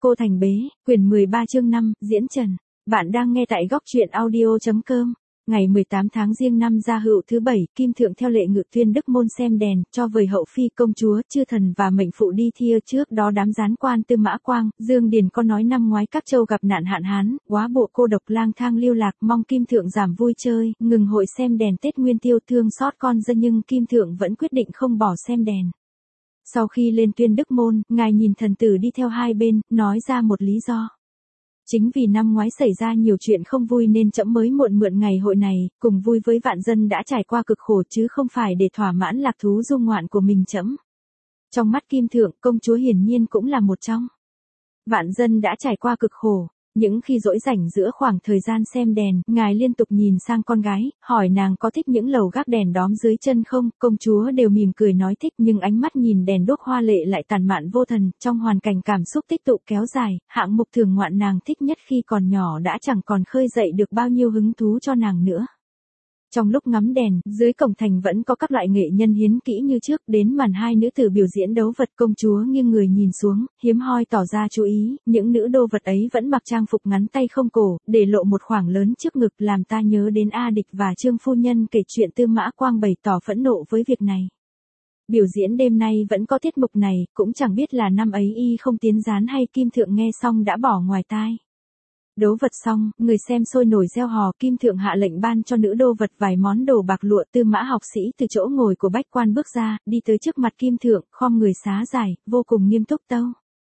Cô Thành Bế, quyển 13 chương 5, diễn Trần. Bạn đang nghe tại góc truyện audio.com. Ngày 18 tháng Giêng năm Gia Hựu thứ 7, Kim Thượng theo lệ Ngự Tuyên Đức môn xem đèn, cho vời hậu phi, công chúa, chư thần và mệnh phụ đi thia. Trước đó đám gián quan Tư Mã Quang, Dương Điền có nói năm ngoái các châu gặp nạn hạn hán, quá bộ cô độc lang thang lưu lạc, mong Kim Thượng giảm vui chơi, ngừng hội xem đèn Tết Nguyên Tiêu, thương xót con dân, nhưng Kim Thượng vẫn quyết định không bỏ xem đèn. Sau khi lên Tuyên Đức môn, ngài nhìn thần tử đi theo hai bên, nói ra một lý do. Chính vì năm ngoái xảy ra nhiều chuyện không vui nên trẫm mới muộn mượn ngày hội này, cùng vui với vạn dân đã trải qua cực khổ chứ không phải để thỏa mãn lạc thú du ngoạn của mình trẫm. Trong mắt Kim Thượng, công chúa hiển nhiên cũng là một trong vạn dân đã trải qua cực khổ. Những khi rỗi rảnh giữa khoảng thời gian xem đèn, ngài liên tục nhìn sang con gái, hỏi nàng có thích những lầu gác đèn đóm dưới chân không, công chúa đều mỉm cười nói thích, nhưng ánh mắt nhìn đèn đuốc hoa lệ lại tàn mạn vô thần, trong hoàn cảnh cảm xúc tích tụ kéo dài, hạng mục thường ngoạn nàng thích nhất khi còn nhỏ đã chẳng còn khơi dậy được bao nhiêu hứng thú cho nàng nữa. Trong lúc ngắm đèn, dưới cổng thành vẫn có các loại nghệ nhân hiến kỹ như trước, đến màn hai nữ tử biểu diễn đấu vật, công chúa nghiêng người nhìn xuống, hiếm hoi tỏ ra chú ý, những nữ đô vật ấy vẫn mặc trang phục ngắn tay không cổ, để lộ một khoảng lớn trước ngực, làm ta nhớ đến A Địch và Trương phu nhân kể chuyện Tư Mã Quang bày tỏ phẫn nộ với việc này. Biểu diễn đêm nay vẫn có tiết mục này, cũng chẳng biết là năm ấy y không tiến gián hay Kim Thượng nghe xong đã bỏ ngoài tai. Đấu vật xong, người xem sôi nổi reo hò, Kim Thượng hạ lệnh ban cho nữ đô vật vài món đồ bạc lụa. Tư Mã học sĩ từ chỗ ngồi của bách quan bước ra, đi tới trước mặt Kim Thượng, khom người xá giải, vô cùng nghiêm túc tâu.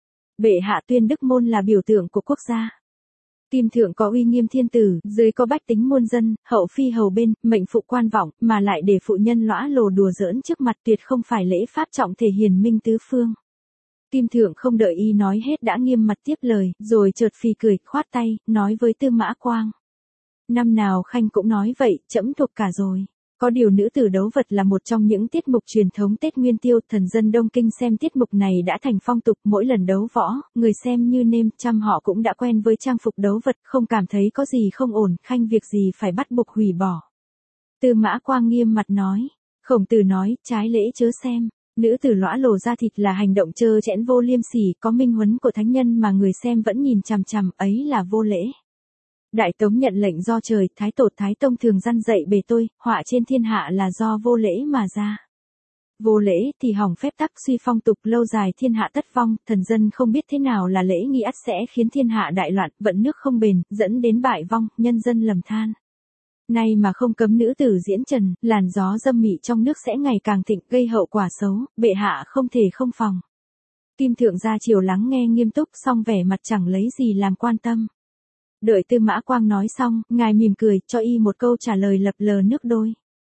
Bệ hạ Tuyên Đức môn là biểu tượng của quốc gia. Kim Thượng có uy nghiêm thiên tử, dưới có bách tính muôn dân, hậu phi hầu bên, mệnh phụ quan vọng, mà lại để phụ nhân lõa lồ đùa giỡn trước mặt, tuyệt không phải lễ pháp trọng thể hiền minh tứ phương. Kim Thượng không đợi y nói hết đã nghiêm mặt tiếp lời, rồi chợt phì cười, khoát tay, nói với Tư Mã Quang. Năm nào khanh cũng nói vậy, trẫm thuộc cả rồi. Có điều nữ tử đấu vật là một trong những tiết mục truyền thống Tết Nguyên Tiêu, thần dân Đông Kinh xem tiết mục này đã thành phong tục, mỗi lần đấu võ, người xem như nêm, trăm họ cũng đã quen với trang phục đấu vật, không cảm thấy có gì không ổn, khanh việc gì phải bắt buộc hủy bỏ. Tư Mã Quang nghiêm mặt nói, Khổng Tử nói, trái lễ chớ xem. Nữ tử lõa lồ ra thịt là hành động trơ trẽn vô liêm sỉ, có minh huấn của thánh nhân mà người xem vẫn nhìn chằm chằm, ấy là vô lễ. Đại Tống nhận lệnh do trời, Thái Tổ Thái Tông thường răn dạy bề tôi, họa trên thiên hạ là do vô lễ mà ra. Vô lễ thì hỏng phép tắc, suy phong tục, lâu dài thiên hạ tất vong, thần dân không biết thế nào là lễ nghi ắt sẽ khiến thiên hạ đại loạn, vận nước không bền, dẫn đến bại vong, nhân dân lầm than. Nay mà không cấm nữ tử diễn trần, làn gió dâm mị trong nước sẽ ngày càng thịnh, gây hậu quả xấu, bệ hạ không thể không phòng. Kim Thượng ra chiều lắng nghe nghiêm túc, song vẻ mặt chẳng lấy gì làm quan tâm. Đợi Tư Mã Quang nói xong, ngài mỉm cười, cho y một câu trả lời lập lờ nước đôi.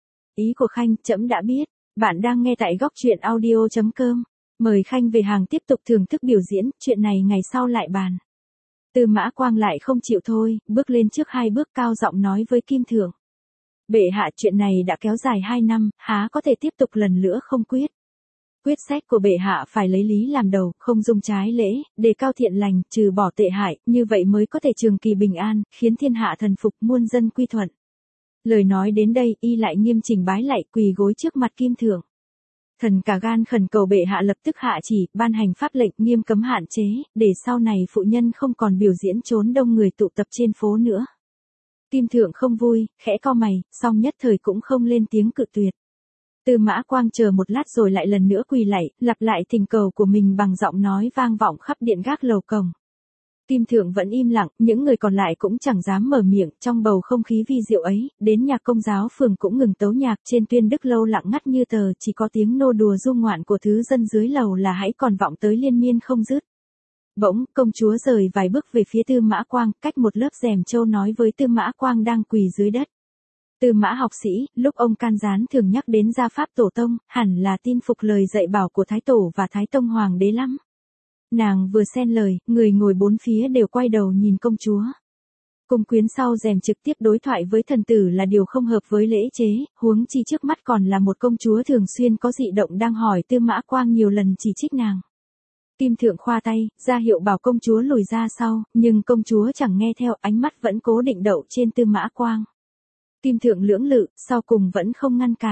Ý của khanh, trẫm đã biết. Bạn đang nghe tại góc truyện audio.com. Mời khanh về hàng tiếp tục thưởng thức biểu diễn, chuyện này ngày sau lại bàn. Tư Mã Quang lại không chịu thôi, bước lên trước hai bước cao giọng nói với Kim Thượng. Bệ hạ, chuyện này đã kéo dài 2 năm, há có thể tiếp tục lần nữa không quyết. Quyết sách của bệ hạ phải lấy lý làm đầu, không dung trái lễ, đề cao thiện lành, trừ bỏ tệ hại, như vậy mới có thể trường kỳ bình an, khiến thiên hạ thần phục, muôn dân quy thuận. Lời nói đến đây, y lại nghiêm chỉnh bái lạy, quỳ gối trước mặt Kim Thượng. Thần cả gan khẩn cầu bệ hạ lập tức hạ chỉ, ban hành pháp lệnh nghiêm cấm hạn chế, để sau này phụ nhân không còn biểu diễn trốn đông người tụ tập trên phố nữa. Kim Thượng không vui, khẽ cau mày, song nhất thời cũng không lên tiếng cự tuyệt. Tư Mã Quang chờ một lát rồi lại lần nữa quỳ lạy, lặp lại thỉnh cầu của mình bằng giọng nói vang vọng khắp điện gác lầu cổng. Kim Thượng vẫn im lặng, những người còn lại cũng chẳng dám mở miệng, trong bầu không khí vi diệu ấy, đến nhạc công giáo phường cũng ngừng tấu nhạc, trên Tuyên Đức lâu lặng ngắt như tờ, chỉ có tiếng nô đùa du ngoạn của thứ dân dưới lầu là hãy còn vọng tới liên miên không dứt. Bỗng, công chúa rời vài bước về phía Tư Mã Quang, cách một lớp rèm châu nói với Tư Mã Quang đang quỳ dưới đất. Tư Mã học sĩ, lúc ông can gián thường nhắc đến gia pháp tổ tông, hẳn là tin phục lời dạy bảo của Thái Tổ và Thái Tông Hoàng đế lắm. Nàng vừa xen lời, người ngồi bốn phía đều quay đầu nhìn công chúa. Cung quyến sau rèm trực tiếp đối thoại với thần tử là điều không hợp với lễ chế, huống chi trước mắt còn là một công chúa thường xuyên có dị động đang hỏi Tư Mã Quang nhiều lần chỉ trích nàng. Kim Thượng khoa tay, ra hiệu bảo công chúa lùi ra sau, nhưng công chúa chẳng nghe theo, ánh mắt vẫn cố định đậu trên Tư Mã Quang. Kim Thượng lưỡng lự, sau cùng vẫn không ngăn cản.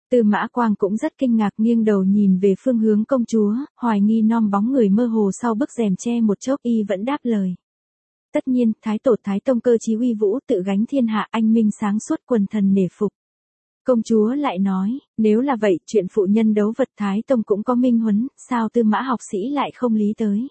Tư Mã Quang cũng rất kinh ngạc, nghiêng đầu nhìn về phương hướng công chúa, hoài nghi non bóng người mơ hồ sau bức rèm che một chốc, y vẫn đáp lời. Tất nhiên, Thái Tổ Thái Tông cơ chí uy vũ, tự gánh thiên hạ, anh minh sáng suốt, quần thần nể phục. Công chúa lại nói, nếu là vậy, chuyện phụ nhân đấu vật Thái Tông cũng có minh huấn, sao Tư Mã học sĩ lại không lý tới?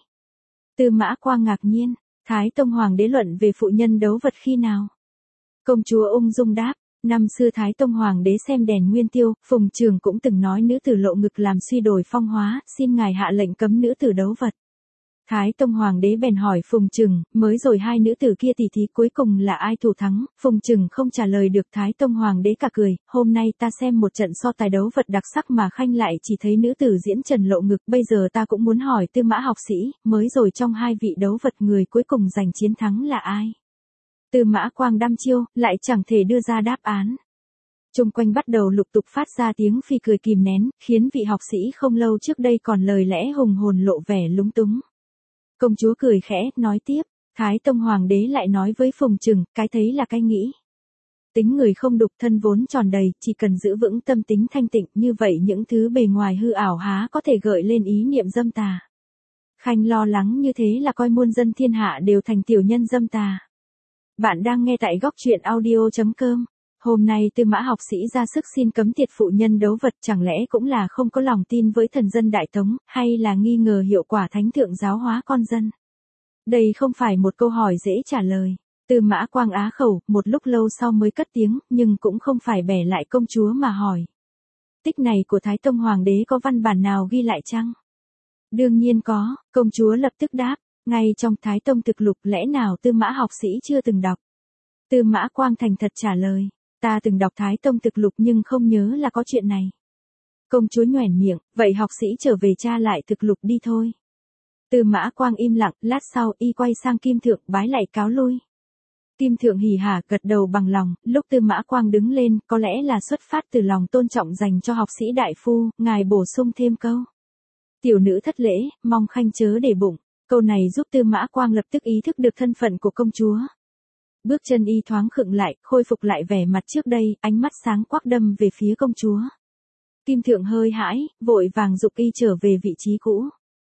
Tư Mã Quang ngạc nhiên, Thái Tông Hoàng đế luận về phụ nhân đấu vật khi nào? Công chúa ung dung đáp, năm xưa Thái Tông Hoàng đế xem đèn Nguyên Tiêu, Phùng Trường cũng từng nói nữ tử lộ ngực làm suy đổi phong hóa, xin ngài hạ lệnh cấm nữ tử đấu vật. Thái Tông Hoàng đế bèn hỏi Phùng Trừng, mới rồi hai nữ tử kia tỉ thí cuối cùng là ai thủ thắng, Phùng Trừng không trả lời được. Thái Tông Hoàng đế cả cười, hôm nay ta xem một trận so tài đấu vật đặc sắc mà khanh lại chỉ thấy nữ tử diễn trần lộ ngực, bây giờ ta cũng muốn hỏi Tư Mã học sĩ, mới rồi trong hai vị đấu vật người cuối cùng giành chiến thắng là ai? Tư Mã Quang đăm chiêu, lại chẳng thể đưa ra đáp án. Chung quanh bắt đầu lục tục phát ra tiếng phi cười kìm nén, khiến vị học sĩ không lâu trước đây còn lời lẽ hùng hồn lộ vẻ lúng túng. Công chúa cười khẽ, nói tiếp, Thái Tông Hoàng đế lại nói với Phùng Trừng, cái thấy là cái nghĩ. Tính người không đục, thân vốn tròn đầy, chỉ cần giữ vững tâm tính thanh tịnh, như vậy những thứ bề ngoài hư ảo há có thể gợi lên ý niệm dâm tà. Khanh lo lắng như thế là coi muôn dân thiên hạ đều thành tiểu nhân dâm tà. Bạn đang nghe tại góc truyện audio.com. Hôm nay Tư Mã học sĩ ra sức xin cấm tiệt phụ nhân đấu vật, chẳng lẽ cũng là không có lòng tin với thần dân Đại Tống, hay là nghi ngờ hiệu quả thánh thượng giáo hóa con dân? Đây không phải một câu hỏi dễ trả lời. Tư Mã Quang á khẩu, một lúc lâu sau mới cất tiếng, nhưng cũng không phải bẻ lại công chúa mà hỏi. Tích này của Thái Tông Hoàng đế có văn bản nào ghi lại chăng? Đương nhiên có, công chúa lập tức đáp, ngay trong Thái Tông thực lục, lẽ nào Tư Mã học sĩ chưa từng đọc? Tư Mã Quang thành thật trả lời. Ta từng đọc Thái Tông thực lục nhưng không nhớ là có chuyện này. Công chúa nhoẻn miệng, vậy học sĩ trở về tra lại thực lục đi thôi. Tư Mã Quang im lặng, lát sau y quay sang Kim Thượng bái lạy cáo lui. Kim Thượng hỉ hả gật đầu bằng lòng, lúc Tư Mã Quang đứng lên, có lẽ là xuất phát từ lòng tôn trọng dành cho học sĩ đại phu, ngài bổ sung thêm câu. Tiểu nữ thất lễ, mong khanh chớ để bụng. Câu này giúp Tư Mã Quang lập tức ý thức được thân phận của công chúa. Bước chân y thoáng khựng lại, khôi phục lại vẻ mặt trước đây, ánh mắt sáng quắc đâm về phía công chúa. Kim Thượng hơi hãi, vội vàng giục y trở về vị trí cũ.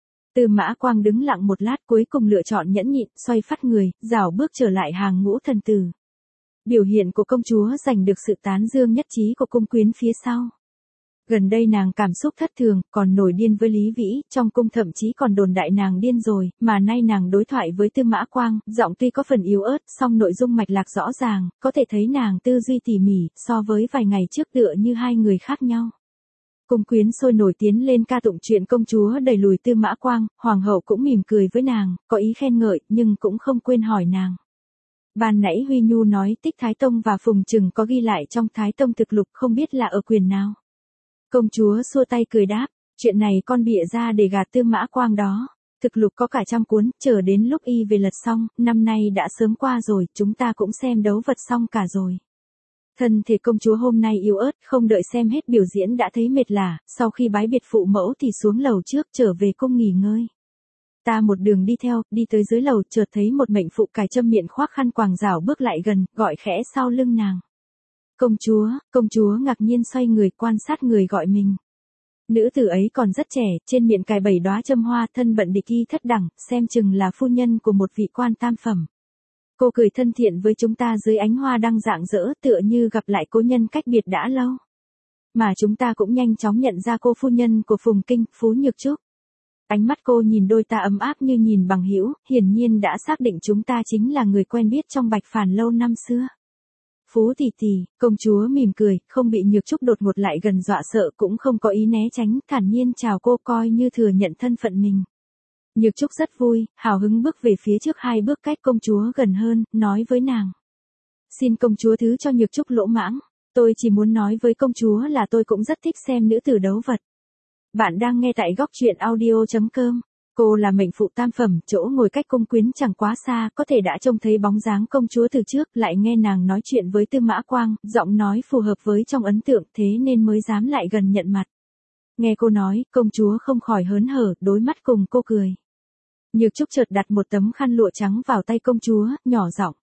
Tư Mã Quang đứng lặng một lát, cuối cùng lựa chọn nhẫn nhịn, xoay phắt người, rảo bước trở lại hàng ngũ thần tử. Biểu hiện của công chúa giành được sự tán dương nhất trí của cung quyến phía sau. Gần đây nàng cảm xúc thất thường, còn nổi điên với Lý Vĩ, trong cung thậm chí còn đồn đại nàng điên rồi, mà nay nàng đối thoại với Tư Mã Quang, giọng tuy có phần yếu ớt, song nội dung mạch lạc rõ ràng, có thể thấy nàng tư duy tỉ mỉ, so với vài ngày trước tựa như hai người khác nhau. Cung quyến sôi nổi tiến lên ca tụng chuyện công chúa đẩy lùi Tư Mã Quang, hoàng hậu cũng mỉm cười với nàng, có ý khen ngợi, nhưng cũng không quên hỏi nàng. Ban nãy Huy Nhu nói Tích Thái Tông và Phùng Trừng có ghi lại trong Thái Tông thực lục, không biết là ở quyền nào. Công chúa xua tay cười đáp, chuyện này con bịa ra để gạt Tư Mã Quang đó. Thực lục có cả trăm cuốn, chờ đến lúc y về lật xong, năm nay đã sớm qua rồi, chúng ta cũng xem đấu vật xong cả rồi. Thân thể công chúa hôm nay yếu ớt, không đợi xem hết biểu diễn đã thấy mệt lả, sau khi bái biệt phụ mẫu thì xuống lầu trước trở về cung nghỉ ngơi. Ta một đường đi theo, đi tới dưới lầu, chợt thấy một mệnh phụ cài châm miệng khoác khăn quàng rảo bước lại gần, gọi khẽ sau lưng nàng. Công chúa ngạc nhiên xoay người quan sát người gọi mình. Nữ tử ấy còn rất trẻ, trên miệng cài 7 đóa châm hoa, thân bận địch y thất đẳng, xem chừng là phu nhân của một vị quan tam phẩm. Cô cười thân thiện với chúng ta dưới ánh hoa đang rạng rỡ, tựa như gặp lại cố nhân cách biệt đã lâu. Mà chúng ta cũng nhanh chóng nhận ra cô phu nhân của Phùng Kinh, Phú Nhược Trúc. Ánh mắt cô nhìn đôi ta ấm áp như nhìn bằng hữu, hiển nhiên đã xác định chúng ta chính là người quen biết trong Bạch Phàn lâu năm xưa. Phú tỷ tỷ, công chúa mỉm cười, không bị Nhược Trúc đột ngột lại gần dọa sợ, cũng không có ý né tránh, thản nhiên chào cô, coi như thừa nhận thân phận mình. Nhược Trúc rất vui, hào hứng bước về phía trước 2 bước cách công chúa gần hơn, nói với nàng. Xin công chúa thứ cho Nhược Trúc lỗ mãng, tôi chỉ muốn nói với công chúa là tôi cũng rất thích xem nữ tử đấu vật. Bạn đang nghe tại góc truyện audio.com. Cô là mệnh phụ tam phẩm, chỗ ngồi cách cung quyến chẳng quá xa, có thể đã trông thấy bóng dáng công chúa từ trước, lại nghe nàng nói chuyện với Tư Mã Quang, giọng nói phù hợp với trong ấn tượng, thế nên mới dám lại gần nhận mặt. Nghe cô nói, công chúa không khỏi hớn hở, đối mắt cùng cô cười. Nhược Trúc chợt đặt một tấm khăn lụa trắng vào tay công chúa, nhỏ giọng.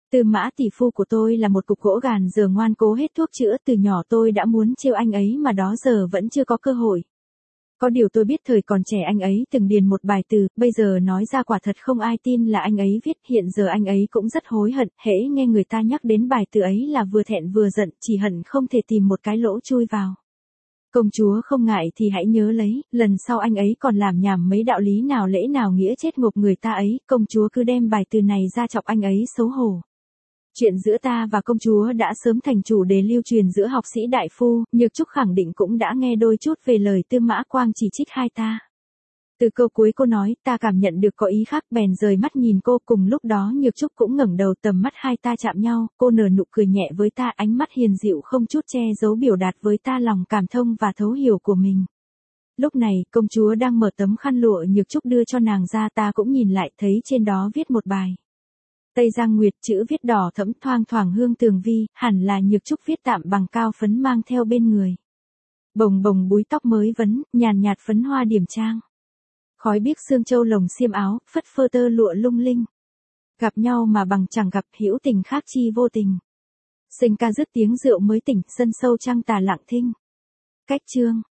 Tư Mã tỷ phu của tôi là một cục gỗ gàn giờ ngoan cố hết thuốc chữa, từ nhỏ tôi đã muốn trêu anh ấy mà đó giờ vẫn chưa có cơ hội. Có điều tôi biết thời còn trẻ anh ấy từng điền một bài từ, bây giờ nói ra quả thật không ai tin là anh ấy viết, hiện giờ anh ấy cũng rất hối hận, hễ nghe người ta nhắc đến bài từ ấy là vừa thẹn vừa giận, chỉ hận không thể tìm một cái lỗ chui vào. Công chúa không ngại thì hãy nhớ lấy, lần sau anh ấy còn làm nhảm mấy đạo lý nào lễ nào nghĩa chết ngộp người ta ấy, công chúa cứ đem bài từ này ra chọc anh ấy xấu hổ. Chuyện giữa ta và công chúa đã sớm thành chủ đề lưu truyền giữa học sĩ đại phu, Nhược Trúc khẳng định cũng đã nghe đôi chút về lời Tư Mã Quang chỉ trích hai ta. Từ câu cuối cô nói, ta cảm nhận được có ý khác, bèn rời mắt nhìn cô, cùng lúc đó Nhược Trúc cũng ngẩng đầu, tầm mắt hai ta chạm nhau, cô nở nụ cười nhẹ với ta, ánh mắt hiền dịu không chút che giấu biểu đạt với ta lòng cảm thông và thấu hiểu của mình. Lúc này, công chúa đang mở tấm khăn lụa Nhược Trúc đưa cho nàng ra, ta cũng nhìn lại thấy trên đó viết một bài. Tây Giang Nguyệt, chữ viết đỏ thẫm thoang thoảng hương tường vi, hẳn là Nhược Trúc viết tạm bằng cao phấn mang theo bên người. Bồng bồng búi tóc mới vấn, nhàn nhạt phấn hoa điểm trang. Khói biếc xương châu lồng xiêm áo, phất phơ tơ lụa lung linh. Gặp nhau mà bằng chẳng gặp, hữu tình khác chi vô tình. Sinh ca dứt tiếng rượu mới tỉnh, sân sâu trăng tà lặng thinh. Cách chương.